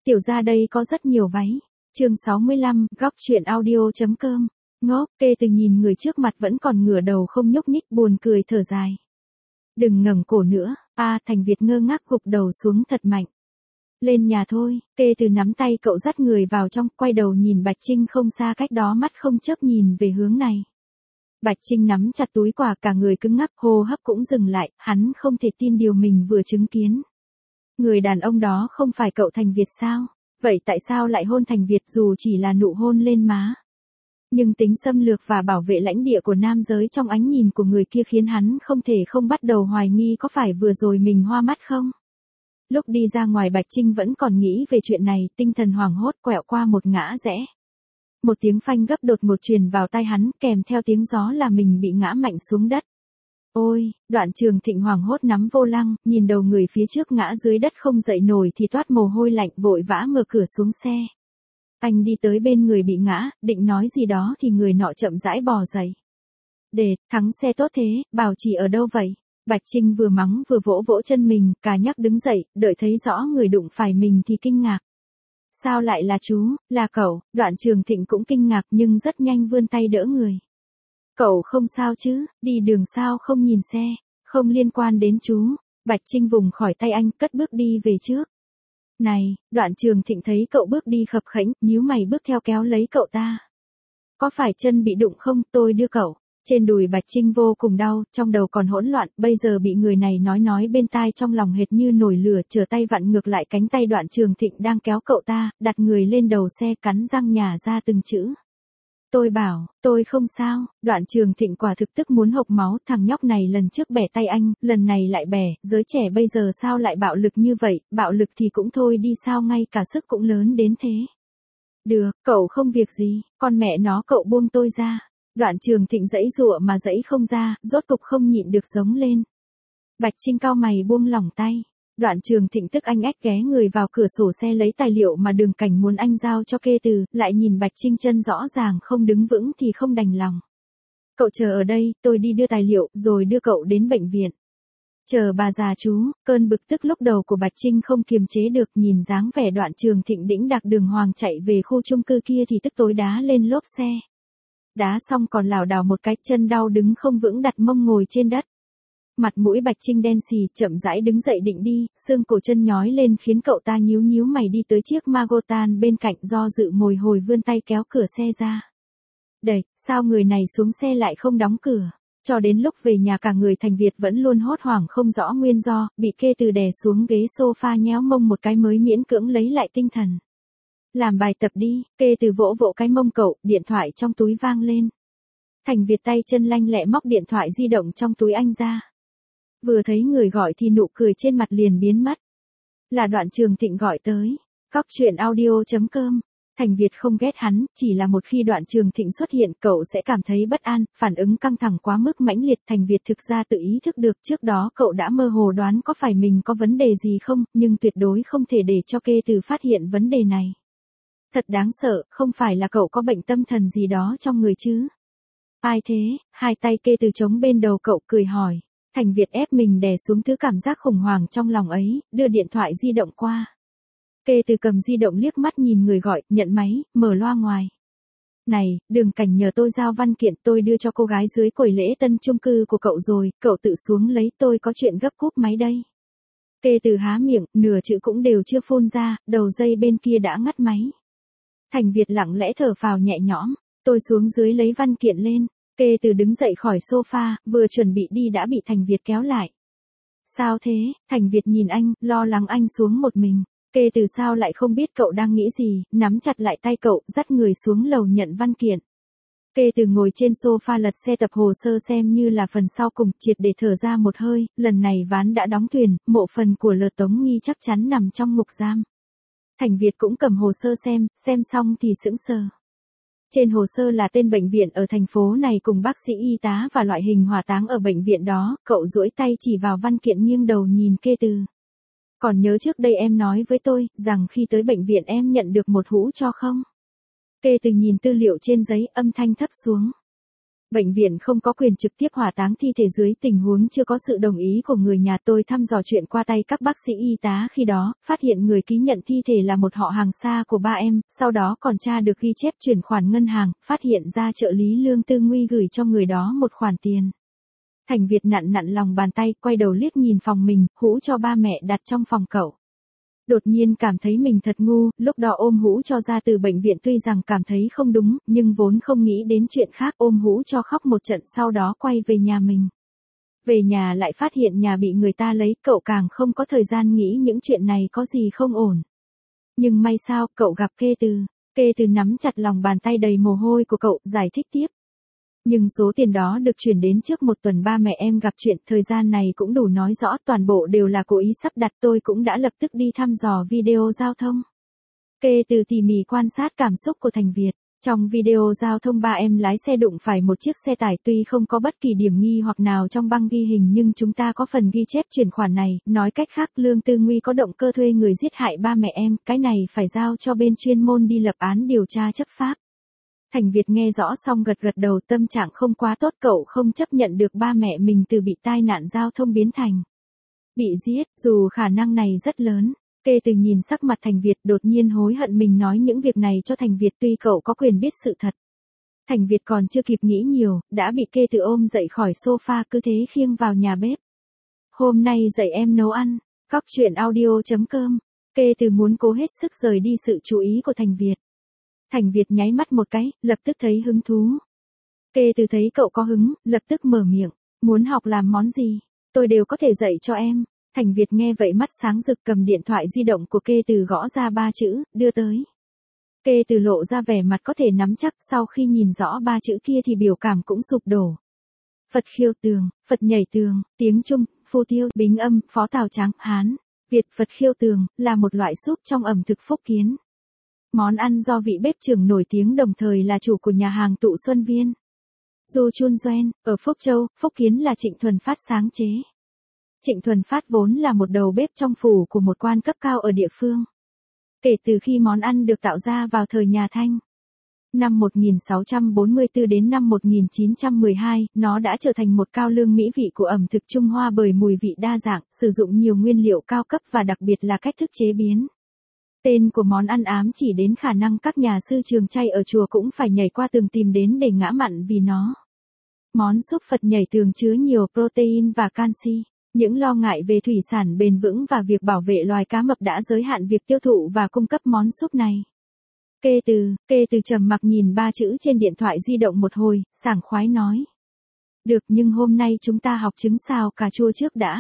Tiểu ra đây có rất nhiều váy. Chương 65, góc chuyện audio.com. Ngốc, Kê Từ nhìn người trước mặt vẫn còn ngửa đầu không nhúc nhích, buồn cười thở dài. Đừng ngẩng cổ nữa. Thành Việt ngơ ngác gục đầu xuống thật mạnh. Lên nhà thôi. Kê Từ nắm tay cậu dắt người vào trong, quay đầu nhìn Bạch Trinh không xa cách đó, mắt không chớp nhìn về hướng này. Bạch Trinh nắm chặt túi quà, cả người cứng ngắc, hô hấp cũng dừng lại, hắn không thể tin điều mình vừa chứng kiến. Người đàn ông đó không phải cậu Thành Việt sao? Vậy tại sao lại hôn Thành Việt dù chỉ là nụ hôn lên má? Nhưng tính xâm lược và bảo vệ lãnh địa của nam giới trong ánh nhìn của người kia khiến hắn không thể không bắt đầu hoài nghi có phải vừa rồi mình hoa mắt không? Lúc đi ra ngoài Bạch Trinh vẫn còn nghĩ về chuyện này, tinh thần hoảng hốt quẹo qua một ngã rẽ. Một tiếng phanh gấp đột ngột truyền vào tai hắn, kèm theo tiếng gió là mình bị ngã mạnh xuống đất. Ôi, Đoạn Trường Thịnh hoảng hốt nắm vô lăng, nhìn đầu người phía trước ngã dưới đất không dậy nổi thì toát mồ hôi lạnh, vội vã mở cửa xuống xe. Anh đi tới bên người bị ngã, định nói gì đó thì người nọ chậm rãi bò dậy. Để, thắng xe tốt thế, bảo trì ở đâu vậy? Bạch Trinh vừa mắng vừa vỗ vỗ chân mình, cà nhắc đứng dậy, đợi thấy rõ người đụng phải mình thì kinh ngạc. Sao lại là chú, là cậu? Đoạn Trường Thịnh cũng kinh ngạc nhưng rất nhanh vươn tay đỡ người. Cậu không sao chứ, đi đường sao không nhìn xe, không liên quan đến chú. Bạch Trinh vùng khỏi tay anh, cất bước đi về trước. Này, Đoạn Trường Thịnh thấy cậu bước đi khập khẽnh, nhíu mày bước theo kéo lấy cậu ta. Có phải chân bị đụng không, tôi đưa cậu. Trên đùi Bạch Trinh vô cùng đau, trong đầu còn hỗn loạn, bây giờ bị người này nói bên tai, trong lòng hệt như nổi lửa, trở tay vặn ngược lại cánh tay Đoạn Trường Thịnh đang kéo cậu ta, đặt người lên đầu xe, cắn răng nhả ra từng chữ. Tôi bảo, tôi không sao. Đoạn Trường Thịnh quả thực tức muốn hộc máu, thằng nhóc này lần trước bẻ tay anh, lần này lại bẻ, giới trẻ bây giờ sao lại bạo lực như vậy, bạo lực thì cũng thôi đi, sao ngay cả sức cũng lớn đến thế. Được, cậu không việc gì, con mẹ nó cậu buông tôi ra. Đoạn Trường Thịnh giãy giụa mà giãy không ra, rốt cục không nhịn được giống lên. Bạch Trinh cau mày buông lỏng tay. Đoạn Trường Thịnh tức anh ách ghé người vào cửa sổ xe lấy tài liệu mà Đường Cảnh muốn anh giao cho Kê Từ, lại nhìn Bạch Trinh chân rõ ràng không đứng vững thì không đành lòng. Cậu chờ ở đây, tôi đi đưa tài liệu, rồi đưa cậu đến bệnh viện. Chờ bà già chú. Cơn bực tức lúc đầu của Bạch Trinh không kiềm chế được, nhìn dáng vẻ Đoạn Trường Thịnh đĩnh đạc đường hoàng chạy về khu chung cư kia thì tức tối đá lên lốp xe. Đá xong còn lảo đảo một cái, chân đau đứng không vững, đặt mông ngồi trên đất. Mặt mũi Bạch Trinh đen xì, chậm rãi đứng dậy định đi, xương cổ chân nhói lên khiến cậu ta nhíu mày đi tới chiếc Magotan bên cạnh, do dự một hồi vươn tay kéo cửa xe ra. Đẩy, sao người này xuống xe lại không đóng cửa? Cho đến lúc về nhà cả người Thành Việt vẫn luôn hốt hoảng không rõ nguyên do, bị Kê Từ đè xuống ghế sofa nhéo mông một cái mới miễn cưỡng lấy lại tinh thần. Làm bài tập đi. Kê Từ vỗ vỗ cái mông cậu, điện thoại trong túi vang lên. Thành Việt tay chân lanh lẹ móc điện thoại di động trong túi anh ra. Vừa thấy người gọi thì nụ cười trên mặt liền biến mất. Là Đoạn Trường Thịnh gọi tới. Góc chuyện audio.com. Thành Việt không ghét hắn, chỉ là một khi Đoạn Trường Thịnh xuất hiện cậu sẽ cảm thấy bất an, phản ứng căng thẳng quá mức mãnh liệt. Thành Việt thực ra tự ý thức được, trước đó cậu đã mơ hồ đoán có phải mình có vấn đề gì không, nhưng tuyệt đối không thể để cho Kê Từ phát hiện vấn đề này. Thật đáng sợ, không phải là cậu có bệnh tâm thần gì đó trong người chứ? Ai thế? Hai tay Kê Từ chống bên đầu cậu cười hỏi. Thành Việt ép mình đè xuống thứ cảm giác khủng hoảng trong lòng ấy, đưa điện thoại di động qua. Kê Từ cầm di động liếc mắt nhìn người gọi, nhận máy, mở loa ngoài. Này, Đường Cảnh nhờ tôi giao văn kiện tôi đưa cho cô gái dưới quầy lễ tân chung cư của cậu rồi, cậu tự xuống lấy, tôi có chuyện gấp, cúp máy đây. Kê Từ há miệng, nửa chữ cũng đều chưa phun ra, đầu dây bên kia đã ngắt máy. Thành Việt lặng lẽ thở phào nhẹ nhõm, tôi xuống dưới lấy văn kiện lên. Kê Từ đứng dậy khỏi sofa, vừa chuẩn bị đi đã bị Thành Việt kéo lại. Sao thế? Thành Việt nhìn anh, lo lắng anh xuống một mình. Kê Từ sao lại không biết cậu đang nghĩ gì, nắm chặt lại tay cậu, dắt người xuống lầu nhận văn kiện. Kê Từ ngồi trên sofa lật xe tập hồ sơ xem như là phần sau cùng, triệt để thở ra một hơi, lần này ván đã đóng thuyền, mộ phần của Lờ Tống Nghi chắc chắn nằm trong ngục giam. Thành Việt cũng cầm hồ sơ xem xong thì sững sờ. Trên hồ sơ là tên bệnh viện ở thành phố này cùng bác sĩ y tá và loại hình hỏa táng ở bệnh viện đó, cậu duỗi tay chỉ vào văn kiện nghiêng đầu nhìn Kê Từ. Còn nhớ trước đây em nói với tôi, rằng khi tới bệnh viện em nhận được một hũ cho không? Kê Từ nhìn tư liệu trên giấy, âm thanh thấp xuống. Bệnh viện không có quyền trực tiếp hỏa táng thi thể dưới tình huống chưa có sự đồng ý của người nhà. Tôi thăm dò chuyện qua tay các bác sĩ y tá khi đó, phát hiện người ký nhận thi thể là một họ hàng xa của ba em, sau đó còn tra được ghi chép chuyển khoản ngân hàng, phát hiện ra trợ lý Lương Tư Nguy gửi cho người đó một khoản tiền. Thành Việt nặn nặn lòng bàn tay, quay đầu liếc nhìn phòng mình, hũ cho ba mẹ đặt trong phòng cậu. Đột nhiên cảm thấy mình thật ngu, lúc đó ôm hũ cho ra từ bệnh viện tuy rằng cảm thấy không đúng, nhưng vốn không nghĩ đến chuyện khác, ôm hũ cho khóc một trận sau đó quay về nhà mình. Về nhà lại phát hiện nhà bị người ta lấy, cậu càng không có thời gian nghĩ những chuyện này có gì không ổn. Nhưng may sao, cậu gặp Kê Từ. Kê Từ nắm chặt lòng bàn tay đầy mồ hôi của cậu, giải thích tiếp. Nhưng số tiền đó được chuyển đến trước một tuần ba mẹ em gặp chuyện, thời gian này cũng đủ nói rõ toàn bộ đều là cố ý sắp đặt. Tôi cũng đã lập tức đi thăm dò video giao thông. Kê Từ tỉ mỉ quan sát cảm xúc của Thành Việt. Trong video giao thông ba em lái xe đụng phải một chiếc xe tải, tuy không có bất kỳ điểm nghi hoặc nào trong băng ghi hình nhưng chúng ta có phần ghi chép chuyển khoản này, nói cách khác Lương Tư Nguy có động cơ thuê người giết hại ba mẹ em, cái này phải giao cho bên chuyên môn đi lập án điều tra chấp pháp. Thành Việt nghe rõ xong gật gật đầu, tâm trạng không quá tốt, cậu không chấp nhận được ba mẹ mình từ bị tai nạn giao thông biến thành bị giết, dù khả năng này rất lớn. Kê Từ nhìn sắc mặt Thành Việt, đột nhiên hối hận mình nói những việc này cho Thành Việt, tuy cậu có quyền biết sự thật. Thành Việt còn chưa kịp nghĩ nhiều, đã bị Kê Từ ôm dậy khỏi sofa, cứ thế khiêng vào nhà bếp. Hôm nay dạy em nấu ăn. Góc truyện audio.com. Kê Từ muốn cố hết sức rời đi sự chú ý của Thành Việt. Thành Việt nháy mắt một cái, lập tức thấy hứng thú. Kê Từ thấy cậu có hứng, lập tức mở miệng. Muốn học làm món gì? Tôi đều có thể dạy cho em. Thành Việt nghe vậy mắt sáng rực, cầm điện thoại di động của Kê Từ gõ ra 3 chữ, đưa tới. Kê Từ lộ ra vẻ mặt có thể nắm chắc, sau khi nhìn rõ 3 chữ kia thì biểu cảm cũng sụp đổ. Phật khiêu tường, Phật nhảy tường, tiếng Trung, Phu Tiêu, Bính Âm, Phó Tào Tráng, Hán, Việt. Phật khiêu tường, là một loại súp trong ẩm thực Phúc Kiến. Món ăn do vị bếp trưởng nổi tiếng đồng thời là chủ của nhà hàng Tụ Xuân Viên, Du Chun Doen, ở Phúc Châu, Phúc Kiến là Trịnh Thuần Phát sáng chế. Trịnh Thuần Phát vốn là một đầu bếp trong phủ của một quan cấp cao ở địa phương. Kể từ khi món ăn được tạo ra vào thời nhà Thanh, năm 1644 đến năm 1912, nó đã trở thành một cao lương mỹ vị của ẩm thực Trung Hoa bởi mùi vị đa dạng, sử dụng nhiều nguyên liệu cao cấp và đặc biệt là cách thức chế biến. Tên của món ăn ám chỉ đến khả năng các nhà sư trường chay ở chùa cũng phải nhảy qua tường tìm đến để ngã mặn vì nó. Món súp Phật nhảy tường chứa nhiều protein và canxi. Những lo ngại về thủy sản bền vững và việc bảo vệ loài cá mập đã giới hạn việc tiêu thụ và cung cấp món súp này. Kê Từ trầm mặc nhìn 3 chữ trên điện thoại di động một hồi, sảng khoái nói. Được, nhưng hôm nay chúng ta học trứng xào cà chua trước đã.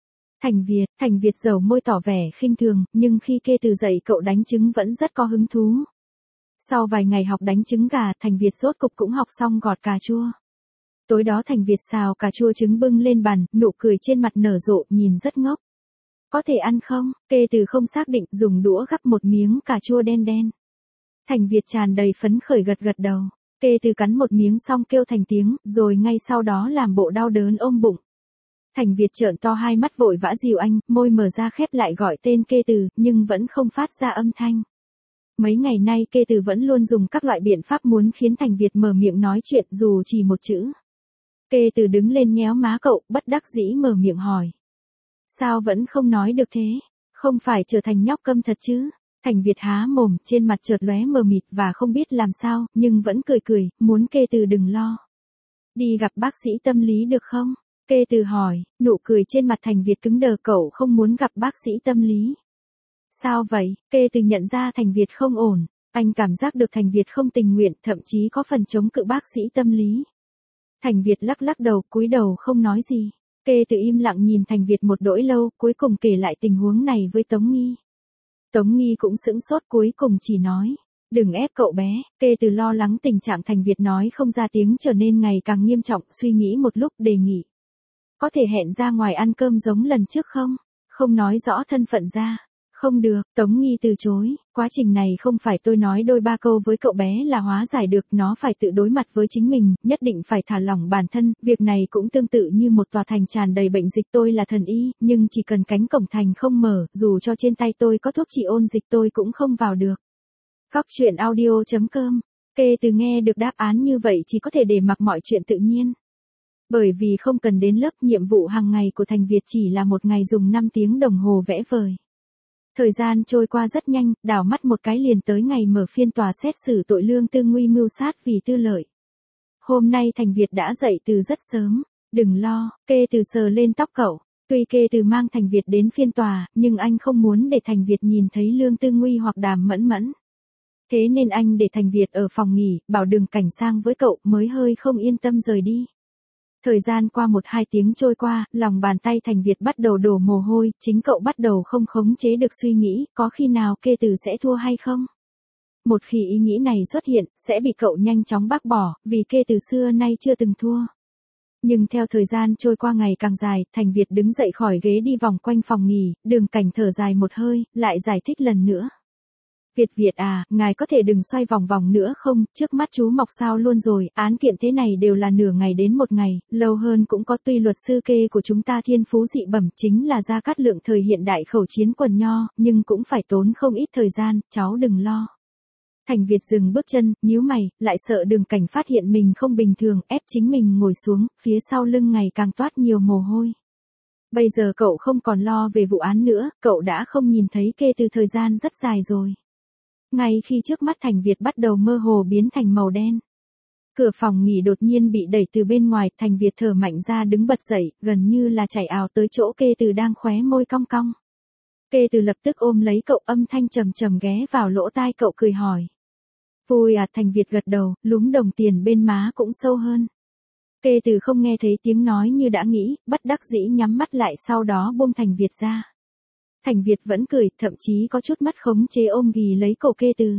Thành Việt dầu môi tỏ vẻ khinh thường, nhưng khi Kê Từ dạy cậu đánh trứng vẫn rất có hứng thú. Sau vài ngày học đánh trứng gà, Thành Việt rốt cục cũng học xong gọt cà chua. Tối đó Thành Việt xào cà chua trứng bưng lên bàn, nụ cười trên mặt nở rộ, nhìn rất ngốc. Có thể ăn không? Kê Từ không xác định, dùng đũa gắp một miếng cà chua đen đen. Thành Việt tràn đầy phấn khởi gật gật đầu. Kê Từ cắn một miếng xong kêu thành tiếng, rồi ngay sau đó làm bộ đau đớn ôm bụng. Thành Việt trợn to hai mắt vội vã dìu anh, môi mở ra khép lại gọi tên Kê Từ, nhưng vẫn không phát ra âm thanh. Mấy ngày nay Kê Từ vẫn luôn dùng các loại biện pháp muốn khiến Thành Việt mở miệng nói chuyện dù chỉ một chữ. Kê Từ đứng lên nhéo má cậu, bất đắc dĩ mở miệng hỏi. Sao vẫn không nói được thế? Không phải trở thành nhóc câm thật chứ? Thành Việt há mồm, trên mặt chợt lóe mờ mịt và không biết làm sao, nhưng vẫn cười, muốn Kê Từ đừng lo. Đi gặp bác sĩ tâm lý được không? Kê Từ hỏi, nụ cười trên mặt Thành Việt cứng đờ, cậu không muốn gặp bác sĩ tâm lý. Sao vậy? Kê Từ nhận ra Thành Việt không ổn, anh cảm giác được Thành Việt không tình nguyện, thậm chí có phần chống cự bác sĩ tâm lý. Thành Việt lắc đầu, cúi đầu không nói gì. Kê Từ im lặng nhìn Thành Việt một đỗi lâu, cuối cùng kể lại tình huống này với Tống Nghi. Tống Nghi cũng sững sốt, cuối cùng chỉ nói, đừng ép cậu bé. Kê Từ lo lắng tình trạng Thành Việt nói không ra tiếng trở nên ngày càng nghiêm trọng, suy nghĩ một lúc đề nghị. Có thể hẹn ra ngoài ăn cơm giống lần trước không? Không nói rõ thân phận ra. Không được, Tống Nghi từ chối, quá trình này không phải tôi nói đôi ba câu với cậu bé là hóa giải được, nó phải tự đối mặt với chính mình, nhất định phải thả lỏng bản thân, việc này cũng tương tự như một tòa thành tràn đầy bệnh dịch, tôi là thần y, nhưng chỉ cần cánh cổng thành không mở, dù cho trên tay tôi có thuốc trị ôn dịch tôi cũng không vào được. Góc truyện audio.com Kê Từ nghe được đáp án như vậy chỉ có thể để mặc mọi chuyện tự nhiên. Bởi vì không cần đến lớp, nhiệm vụ hàng ngày của Thành Việt chỉ là một ngày dùng 5 tiếng đồng hồ vẽ vời. Thời gian trôi qua rất nhanh, đảo mắt một cái liền tới ngày mở phiên tòa xét xử tội Lương Tư Nguy mưu sát vì tư lợi. Hôm nay Thành Việt đã dậy từ rất sớm. Đừng lo, Kê Từ sờ lên tóc cậu. Tuy Kê Từ mang Thành Việt đến phiên tòa, nhưng anh không muốn để Thành Việt nhìn thấy Lương Tư Nguy hoặc Đàm Mẫn Mẫn. Thế nên anh để Thành Việt ở phòng nghỉ, bảo Đường Cảnh sang với cậu, mới hơi không yên tâm rời đi. Thời gian qua 1-2 tiếng trôi qua, lòng bàn tay Thành Việt bắt đầu đổ mồ hôi, chính cậu bắt đầu không khống chế được suy nghĩ, có khi nào Kê Từ sẽ thua hay không? Một khi ý nghĩ này xuất hiện, sẽ bị cậu nhanh chóng bác bỏ, vì Kê Từ xưa nay chưa từng thua. Nhưng theo thời gian trôi qua ngày càng dài, Thành Việt đứng dậy khỏi ghế đi vòng quanh phòng nghỉ, Đường Cảnh thở dài một hơi, lại giải thích lần nữa. Việt à, ngài có thể đừng xoay vòng vòng nữa không, trước mắt chú mọc sao luôn rồi, án kiện thế này đều là nửa ngày đến một ngày, lâu hơn cũng có, tuy luật sư Kê của chúng ta thiên phú dị bẩm, chính là Gia Cát Lượng thời hiện đại khẩu chiến quần nho, nhưng cũng phải tốn không ít thời gian, cháu đừng lo. Thành Việt dừng bước chân, nhíu mày, lại sợ Đường Cảnh phát hiện mình không bình thường, ép chính mình ngồi xuống, phía sau lưng ngày càng toát nhiều mồ hôi. Bây giờ cậu không còn lo về vụ án nữa, cậu đã không nhìn thấy Kê Từ thời gian rất dài rồi. Ngay khi trước mắt Thành Việt bắt đầu mơ hồ biến thành màu đen. Cửa phòng nghỉ đột nhiên bị đẩy từ bên ngoài, Thành Việt thở mạnh ra đứng bật dậy, gần như là chạy ào tới chỗ Kê Từ đang khóe môi cong cong. Kê Từ lập tức ôm lấy cậu, âm thanh trầm trầm ghé vào lỗ tai cậu cười hỏi. Vui à? Thành Việt gật đầu, lúm đồng tiền bên má cũng sâu hơn. Kê Từ không nghe thấy tiếng nói như đã nghĩ, bất đắc dĩ nhắm mắt lại, sau đó buông Thành Việt ra. Thành Việt vẫn cười, thậm chí có chút mất khống chế ôm ghì lấy cổ Kê Từ.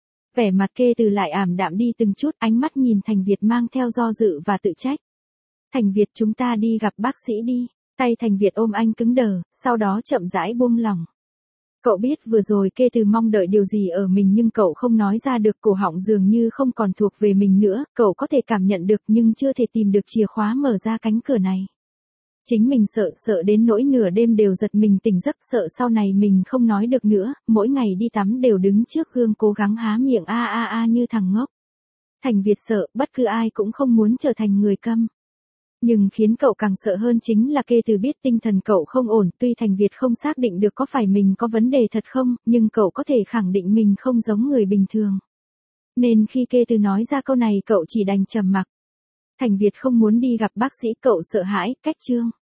Vẻ mặt Kê Từ lại ảm đạm đi từng chút, ánh mắt nhìn Thành Việt mang theo do dự và tự trách. Thành Việt, chúng ta đi gặp bác sĩ đi. Tay Thành Việt ôm anh cứng đờ, sau đó chậm rãi buông lỏng. Cậu biết vừa rồi Kê Từ mong đợi điều gì ở mình nhưng cậu không nói ra được, cổ họng dường như không còn thuộc về mình nữa, cậu có thể cảm nhận được nhưng chưa thể tìm được chìa khóa mở ra cánh cửa này. Chính mình sợ đến nỗi nửa đêm đều giật mình tỉnh giấc, sợ sau này mình không nói được nữa, mỗi ngày đi tắm đều đứng trước gương cố gắng há miệng a như thằng ngốc. Thành Việt sợ, bất cứ ai cũng không muốn trở thành người câm. Nhưng khiến cậu càng sợ hơn chính là Kê Từ biết tinh thần cậu không ổn, tuy Thành Việt không xác định được có phải mình có vấn đề thật không, nhưng cậu có thể khẳng định mình không giống người bình thường. Nên khi Kê Từ nói ra câu này cậu chỉ đành trầm mặc. Thành Việt không muốn đi gặp bác sĩ, cậu sợ hãi, cách chương.